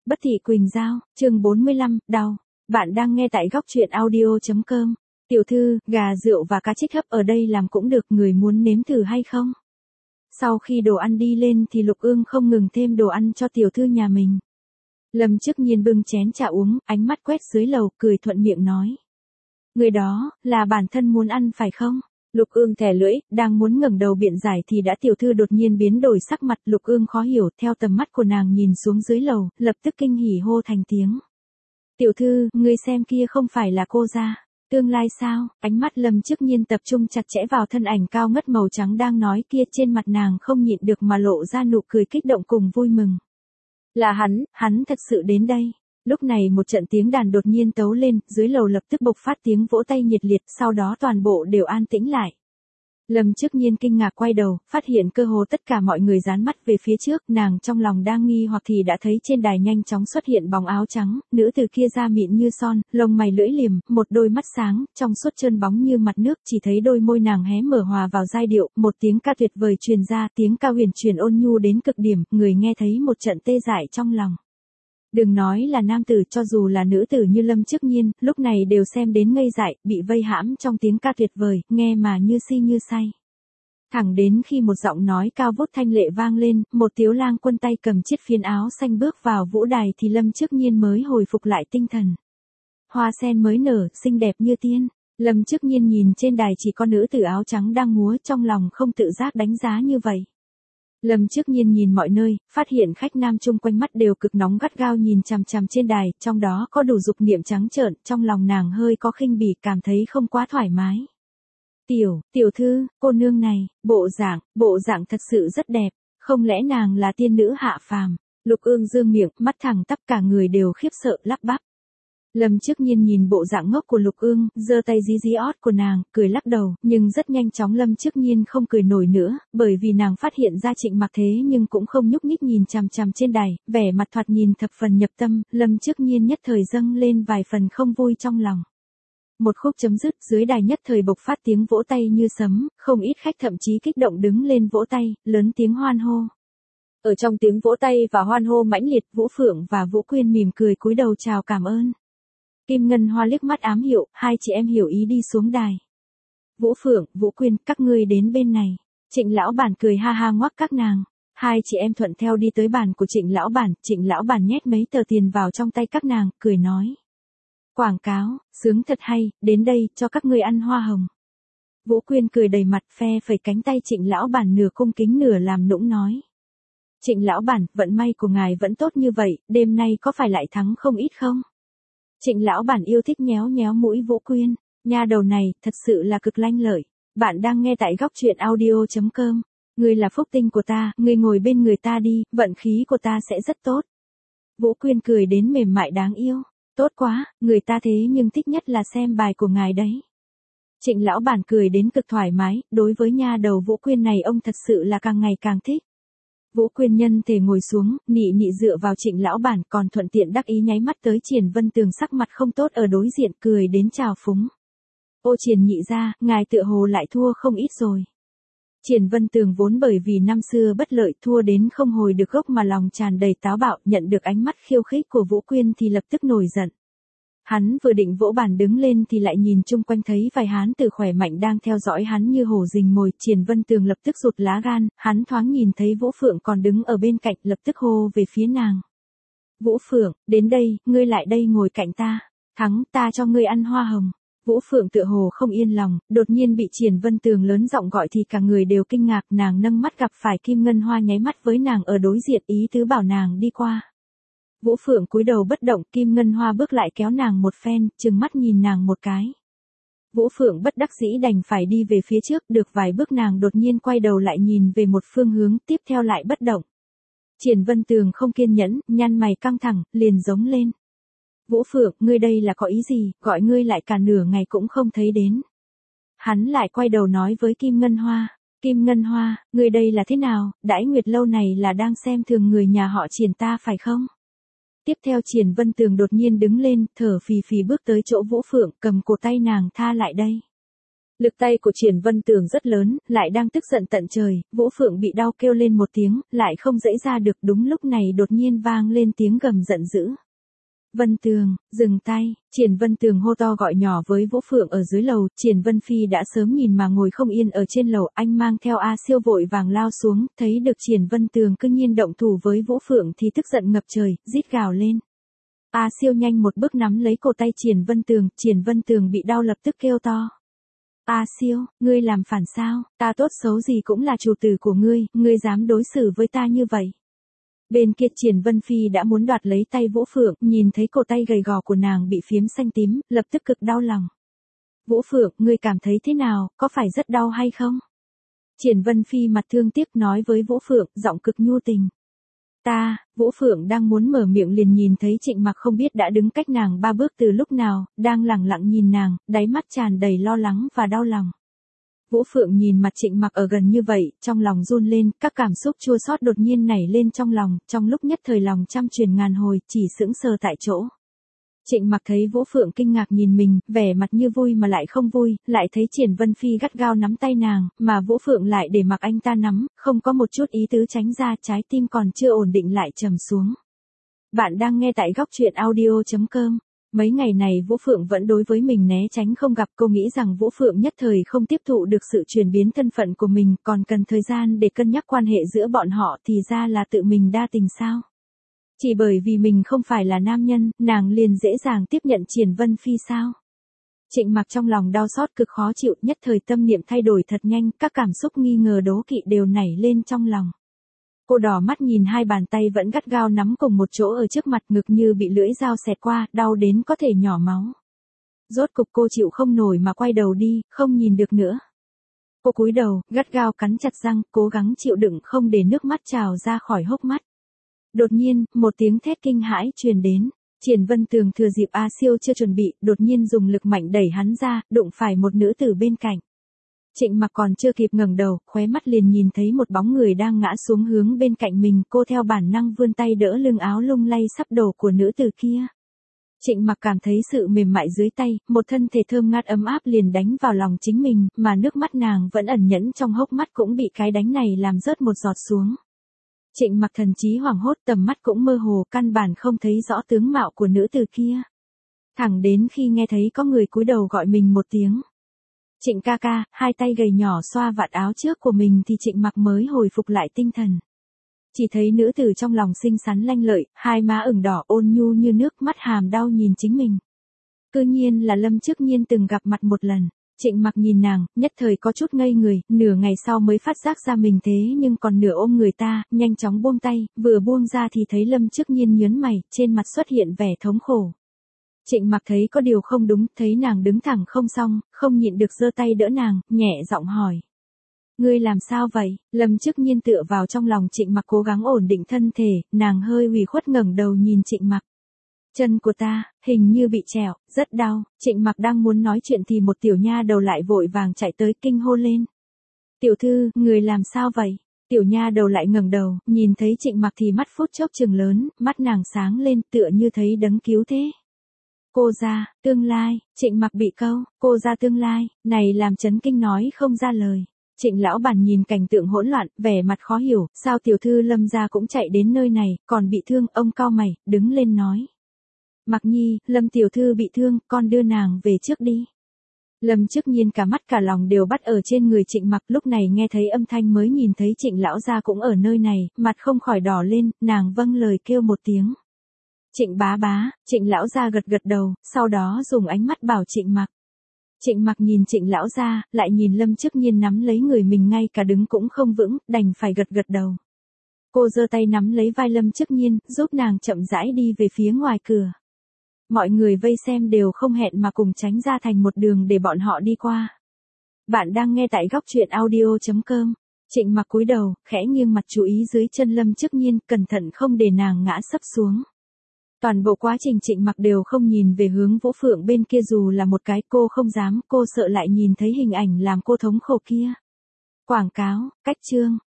Bất thị Quỳnh Giao, chương 45, đau. Bạn đang nghe tại góc truyện audio.com. Tiểu thư, gà rượu và cá trích hấp ở đây làm cũng được, người muốn nếm thử hay không? Sau khi đồ ăn đi lên thì Lục Ương không ngừng thêm đồ ăn cho tiểu thư nhà mình. Lâm Trước Nhiên bưng chén trà uống, ánh mắt quét dưới lầu, cười thuận miệng nói. Người đó, là bản thân muốn ăn phải không? Lục Ương thè lưỡi, đang muốn ngẩng đầu biện giải thì đã tiểu thư đột nhiên biến đổi sắc mặt. Lục Ương khó hiểu, theo tầm mắt của nàng nhìn xuống dưới lầu, lập tức kinh hỉ hô thành tiếng. Tiểu thư, ngươi xem kia không phải là cô gia tương lai sao? Ánh mắt Lâm Trước Nhiên tập trung chặt chẽ vào thân ảnh cao ngất màu trắng đang nói kia, trên mặt nàng không nhịn được mà lộ ra nụ cười kích động cùng vui mừng. Là hắn thật sự đến đây. Lúc này một trận tiếng đàn đột nhiên tấu lên, dưới lầu lập tức bộc phát tiếng vỗ tay nhiệt liệt, sau đó toàn bộ đều an tĩnh lại. Lâm Trước Nhiên kinh ngạc quay đầu, phát hiện cơ hồ tất cả mọi người dán mắt về phía trước, nàng trong lòng đang nghi hoặc thì đã thấy trên đài nhanh chóng xuất hiện bóng áo trắng, nữ từ kia da mịn như son, lông mày lưỡi liềm, một đôi mắt sáng, trong suốt trơn bóng như mặt nước, chỉ thấy đôi môi nàng hé mở hòa vào giai điệu, một tiếng ca tuyệt vời truyền ra, tiếng ca huyền chuyển ôn nhu đến cực điểm, người nghe thấy một trận tê dại trong lòng. Đừng nói là nam tử, cho dù là nữ tử như Lâm Trước Nhiên, lúc này đều xem đến ngây dại, bị vây hãm trong tiếng ca tuyệt vời, nghe mà như si như say. Thẳng đến khi một giọng nói cao vút thanh lệ vang lên, một tiếu lang quân tay cầm chiếc phiến áo xanh bước vào vũ đài thì Lâm Trước Nhiên mới hồi phục lại tinh thần. Hoa sen mới nở, xinh đẹp như tiên. Lâm Trước Nhiên nhìn trên đài chỉ có nữ tử áo trắng đang múa, trong lòng không tự giác đánh giá như vậy. Lâm Trước Nhiên nhìn mọi nơi, phát hiện khách nam chung quanh mắt đều cực nóng gắt gao nhìn chằm chằm trên đài, trong đó có đủ dục niệm trắng trợn, trong lòng nàng hơi có khinh bỉ, cảm thấy không quá thoải mái. Tiểu thư, cô nương này, bộ dạng thật sự rất đẹp, không lẽ nàng là tiên nữ hạ phàm? Lục Ương dương miệng, mắt thẳng tắp, cả người đều khiếp sợ lắp bắp. Lâm Trước Nhiên nhìn bộ dạng ngốc của Lục Ương, giơ tay dí ót của nàng, cười lắc đầu, nhưng rất nhanh chóng Lâm Trước Nhiên không cười nổi nữa, bởi vì nàng phát hiện ra Trịnh Mặc thế nhưng cũng không nhúc nhích nhìn chằm chằm trên đài, vẻ mặt thoạt nhìn thập phần nhập tâm, Lâm Trước Nhiên nhất thời dâng lên vài phần không vui trong lòng. Một khúc chấm dứt, dưới đài nhất thời bộc phát tiếng vỗ tay như sấm, không ít khách thậm chí kích động đứng lên vỗ tay, lớn tiếng hoan hô. Ở trong tiếng vỗ tay và hoan hô mãnh liệt, Vũ Phượng và Vũ Quyên mỉm cười cúi đầu chào cảm ơn. Kim Ngân Hoa liếc mắt ám hiệu, hai chị em hiểu ý đi xuống đài. Vũ Phượng, Vũ Quyên, các ngươi đến bên này. Trịnh lão bản cười ha ha ngoắc các nàng. Hai chị em thuận theo đi tới bàn của Trịnh lão bản nhét mấy tờ tiền vào trong tay các nàng, cười nói. Quảng cáo, sướng thật hay, đến đây, cho các ngươi ăn hoa hồng. Vũ Quyên cười đầy mặt, phe phẩy cánh tay Trịnh lão bản nửa cung kính nửa làm nũng nói. Trịnh lão bản, vận may của ngài vẫn tốt như vậy, đêm nay có phải lại thắng không ít không? Trịnh lão bản yêu thích nhéo nhéo mũi Vũ Quyên, nha đầu này, thật sự là cực lanh lợi. Bạn đang nghe tại góc truyện audio.com. Ngươi là phúc tinh của ta, ngươi ngồi bên người ta đi, vận khí của ta sẽ rất tốt. Vũ Quyên cười đến mềm mại đáng yêu. Tốt quá, người ta thế nhưng thích nhất là xem bài của ngài đấy. Trịnh lão bản cười đến cực thoải mái, đối với nha đầu Vũ Quyên này ông thật sự là càng ngày càng thích. Vũ Quyên nhân thể ngồi xuống, nị dựa vào Trịnh lão bản, còn thuận tiện đắc ý nháy mắt tới Triển Vân Tường sắc mặt không tốt ở đối diện, cười đến chào phúng. Ô Triển nhị ra, ngài tựa hồ lại thua không ít rồi. Triển Vân Tường vốn bởi vì năm xưa bất lợi thua đến không hồi được gốc mà lòng tràn đầy táo bạo, nhận được ánh mắt khiêu khích của Vũ Quyên thì lập tức nổi giận. Hắn vừa định vỗ bàn đứng lên thì lại nhìn chung quanh thấy vài hán tử khỏe mạnh đang theo dõi hắn như hổ rình mồi, Triển Vân Tường lập tức rụt lá gan, hắn thoáng nhìn thấy Vũ Phượng còn đứng ở bên cạnh, lập tức hô về phía nàng. Vũ Phượng, đến đây, ngươi lại đây ngồi cạnh ta, thắng ta cho ngươi ăn hoa hồng. Vũ Phượng tựa hồ không yên lòng, đột nhiên bị Triển Vân Tường lớn giọng gọi thì cả người đều kinh ngạc, nàng nâng mắt gặp phải Kim Ngân Hoa nháy mắt với nàng ở đối diện, ý tứ bảo nàng đi qua. Vũ Phượng cúi đầu bất động, Kim Ngân Hoa bước lại kéo nàng một phen, trừng mắt nhìn nàng một cái. Vũ Phượng bất đắc dĩ đành phải đi về phía trước, được vài bước nàng đột nhiên quay đầu lại nhìn về một phương hướng, tiếp theo lại bất động. Triển Vân Tường không kiên nhẫn, nhăn mày căng thẳng, liền giống lên. Vũ Phượng, ngươi đây là có ý gì, gọi ngươi lại cả nửa ngày cũng không thấy đến. Hắn lại quay đầu nói với Kim Ngân Hoa. Kim Ngân Hoa, ngươi đây là thế nào, đãi nguyệt lâu này là đang xem thường người nhà họ Triển ta phải không? Tiếp theo Triển Vân Tường đột nhiên đứng lên, thở phì phì bước tới chỗ Vũ Phượng, cầm cổ tay nàng tha lại đây. Lực tay của Triển Vân Tường rất lớn, lại đang tức giận tận trời, Vũ Phượng bị đau kêu lên một tiếng, lại không dãy ra được. Đúng lúc này đột nhiên vang lên tiếng gầm giận dữ. Vân Tường, dừng tay. Triển Vân Tường hô to gọi nhỏ với Vũ Phượng ở dưới lầu. Triển Vân Phi đã sớm nhìn mà ngồi không yên ở trên lầu. Anh mang theo A Siêu vội vàng lao xuống, thấy được Triển Vân Tường cư nhiên động thủ với Vũ Phượng thì tức giận ngập trời, rít gào lên. A Siêu nhanh một bước nắm lấy cổ tay Triển Vân Tường bị đau lập tức kêu to. A Siêu, ngươi làm phản sao? Ta tốt xấu gì cũng là chủ tử của ngươi dám đối xử với ta như vậy. Bên kia Triển Vân Phi đã muốn đoạt lấy tay Vũ Phượng, nhìn thấy cổ tay gầy gò của nàng bị phiếm xanh tím, lập tức cực đau lòng. Vũ Phượng, ngươi cảm thấy thế nào, có phải rất đau hay không? Triển Vân Phi mặt thương tiếc nói với Vũ Phượng, giọng cực nhu tình. Vũ Phượng đang muốn mở miệng liền nhìn thấy Trịnh Mặc không biết đã đứng cách nàng 3 bước từ lúc nào, đang lẳng lặng nhìn nàng, đáy mắt tràn đầy lo lắng và đau lòng. Vũ Phượng nhìn mặt Trịnh Mặc ở gần như vậy, trong lòng run lên, các cảm xúc chua xót đột nhiên nảy lên trong lòng, trong lúc nhất thời lòng trăm truyền ngàn hồi, chỉ sững sờ tại chỗ. Trịnh Mặc thấy Vũ Phượng kinh ngạc nhìn mình, vẻ mặt như vui mà lại không vui, lại thấy Triển Vân Phi gắt gao nắm tay nàng, mà Vũ Phượng lại để mặc anh ta nắm, không có một chút ý tứ tránh ra, trái tim còn chưa ổn định lại trầm xuống. Bạn đang nghe tại góc truyện audio.com. Mấy ngày này Vũ Phượng vẫn đối với mình né tránh không gặp, cô nghĩ rằng Vũ Phượng nhất thời không tiếp thụ được sự chuyển biến thân phận của mình, còn cần thời gian để cân nhắc quan hệ giữa bọn họ, thì ra là tự mình đa tình sao? Chỉ bởi vì mình không phải là nam nhân, nàng liền dễ dàng tiếp nhận Triển Vân Phi sao? Trịnh Mặc trong lòng đau xót cực khó chịu, nhất thời tâm niệm thay đổi thật nhanh, các cảm xúc nghi ngờ đố kỵ đều nảy lên trong lòng. Cô đỏ mắt nhìn hai bàn tay vẫn gắt gao nắm cùng một chỗ ở trước mặt, ngực như bị lưỡi dao xẹt qua, đau đến có thể nhỏ máu. Rốt cục cô chịu không nổi mà quay đầu đi, không nhìn được nữa. Cô cúi đầu, gắt gao cắn chặt răng, cố gắng chịu đựng không để nước mắt trào ra khỏi hốc mắt. Đột nhiên, một tiếng thét kinh hãi truyền đến. Triển Vân Tường thừa dịp A Siêu chưa chuẩn bị, đột nhiên dùng lực mạnh đẩy hắn ra, đụng phải một nữ tử bên cạnh. Trịnh Mặc còn chưa kịp ngẩng đầu, khóe mắt liền nhìn thấy một bóng người đang ngã xuống hướng bên cạnh mình, cô theo bản năng vươn tay đỡ lưng áo lung lay sắp đổ của nữ tử kia. Trịnh Mặc cảm thấy sự mềm mại dưới tay, một thân thể thơm ngát ấm áp liền đánh vào lòng chính mình, mà nước mắt nàng vẫn ẩn nhẫn trong hốc mắt cũng bị cái đánh này làm rớt một giọt xuống. Trịnh Mặc thần trí hoảng hốt, tầm mắt cũng mơ hồ, căn bản không thấy rõ tướng mạo của nữ tử kia. Thẳng đến khi nghe thấy có người cúi đầu gọi mình một tiếng. Trịnh ca ca, hai tay gầy nhỏ xoa vạt áo trước của mình thì Trịnh Mặc mới hồi phục lại tinh thần. Chỉ thấy nữ tử trong lòng xinh xắn lanh lợi, hai má ửng đỏ ôn nhu như nước, mắt hàm đau nhìn chính mình. Cư nhiên là Lâm Trước Nhiên từng gặp mặt một lần. Trịnh Mặc nhìn nàng, nhất thời có chút ngây người, nửa ngày sau mới phát giác ra mình thế nhưng còn nửa ôm người ta, nhanh chóng buông tay, vừa buông ra thì thấy Lâm Trước Nhiên nhớn mày, trên mặt xuất hiện vẻ thống khổ. Trịnh Mặc thấy có điều không đúng, thấy nàng đứng thẳng không xong, không nhịn được giơ tay đỡ nàng, nhẹ giọng hỏi. Ngươi làm sao vậy? Lâm Trước Nhiên tựa vào trong lòng Trịnh Mặc cố gắng ổn định thân thể, nàng hơi ủy khuất ngẩng đầu nhìn Trịnh Mặc. Chân của ta, hình như bị trẹo, rất đau. Trịnh Mặc đang muốn nói chuyện thì một tiểu nha đầu lại vội vàng chạy tới kinh hô lên. Tiểu thư, người làm sao vậy? Tiểu nha đầu lại ngẩng đầu, nhìn thấy Trịnh Mặc thì mắt phút chốc trừng lớn, mắt nàng sáng lên tựa như thấy đấng cứu thế. Cô ra, tương lai, Trịnh Mặc bị câu, cô ra tương lai, này làm chấn kinh nói không ra lời. Trịnh lão bản nhìn cảnh tượng hỗn loạn, vẻ mặt khó hiểu, sao tiểu thư Lâm gia cũng chạy đến nơi này, còn bị thương, ông cau mày, đứng lên nói. Mặc Nhi, Lâm tiểu thư bị thương, con đưa nàng về trước đi. Lâm Trước Nhiên cả mắt cả lòng đều bắt ở trên người Trịnh Mặc, lúc này nghe thấy âm thanh mới nhìn thấy Trịnh lão gia cũng ở nơi này, mặt không khỏi đỏ lên, nàng vâng lời kêu một tiếng. Trịnh bá bá, Trịnh lão gia gật gật đầu, sau đó dùng ánh mắt bảo Trịnh Mặc. Trịnh Mặc nhìn Trịnh lão gia, lại nhìn Lâm Trước Nhiên nắm lấy người mình ngay cả đứng cũng không vững, đành phải gật gật đầu. Cô giơ tay nắm lấy vai Lâm Trước Nhiên, giúp nàng chậm rãi đi về phía ngoài cửa. Mọi người vây xem đều không hẹn mà cùng tránh ra thành một đường để bọn họ đi qua. Bạn đang nghe tại góc truyện audio.com. Trịnh Mặc cúi đầu, khẽ nghiêng mặt chú ý dưới chân Lâm Trước Nhiên, cẩn thận không để nàng ngã sấp xuống. Toàn bộ quá trình Trịnh Mặc đều không nhìn về hướng Vũ Phượng bên kia, dù là một cái, cô không dám, cô sợ lại nhìn thấy hình ảnh làm cô thống khổ kia. Quảng cáo, cách chương.